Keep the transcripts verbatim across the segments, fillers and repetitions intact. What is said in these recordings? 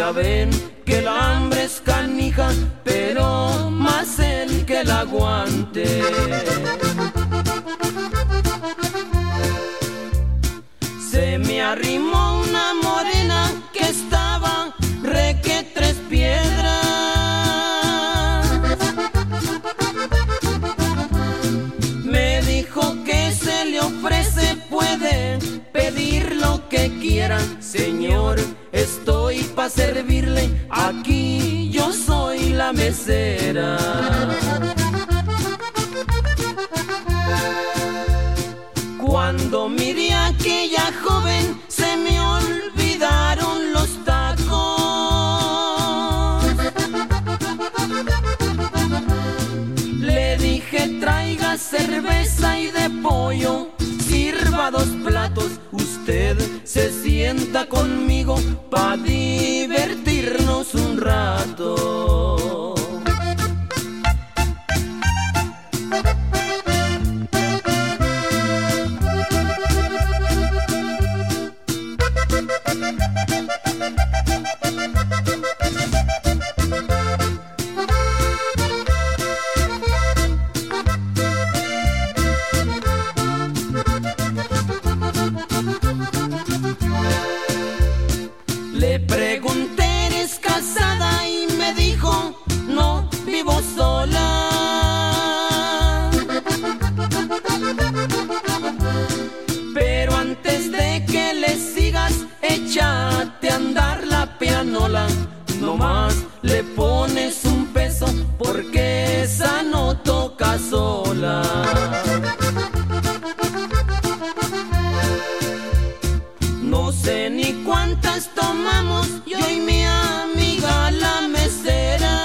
Ya ven que el hambre es canija, pero más el que la aguante. Se me arrimó una morena que estaba reque tres piedras. Me dijo que se le ofrece, puede pedir lo que quiera. Señor, estoy pa' servirle, aquí yo soy la mesera. Cuando miré a aquella joven, se me olvidaron los tacos. Le dije traiga cerveza y de pollo, sirva dos platos. Usted se sienta conmigo pa' divertirnos un rato. Le pregunté, ¿eres casada? Y me dijo, no, vivo sola. Pero antes de que le sigas, échate a andar la pianola. Nomás le pones un peso porque esa no toca sola. No sé ni cuántas tomamos, yo y mi amiga la mesera.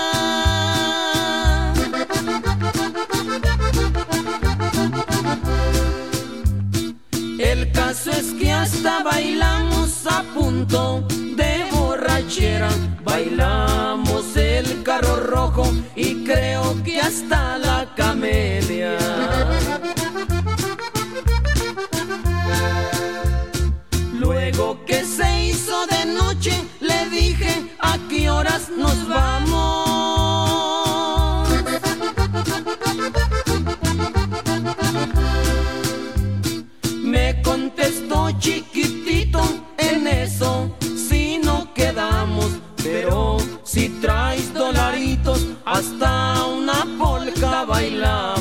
El caso es que hasta bailamos a punto de borrachera. Bailamos el carro rojo y creo que hasta la camelia. Luego que se hizo de noche, le dije, ¿a qué horas nos vamos? Me contestó chiquitito, en eso si no quedamos, pero si traes dolaritos, hasta una polka bailamos.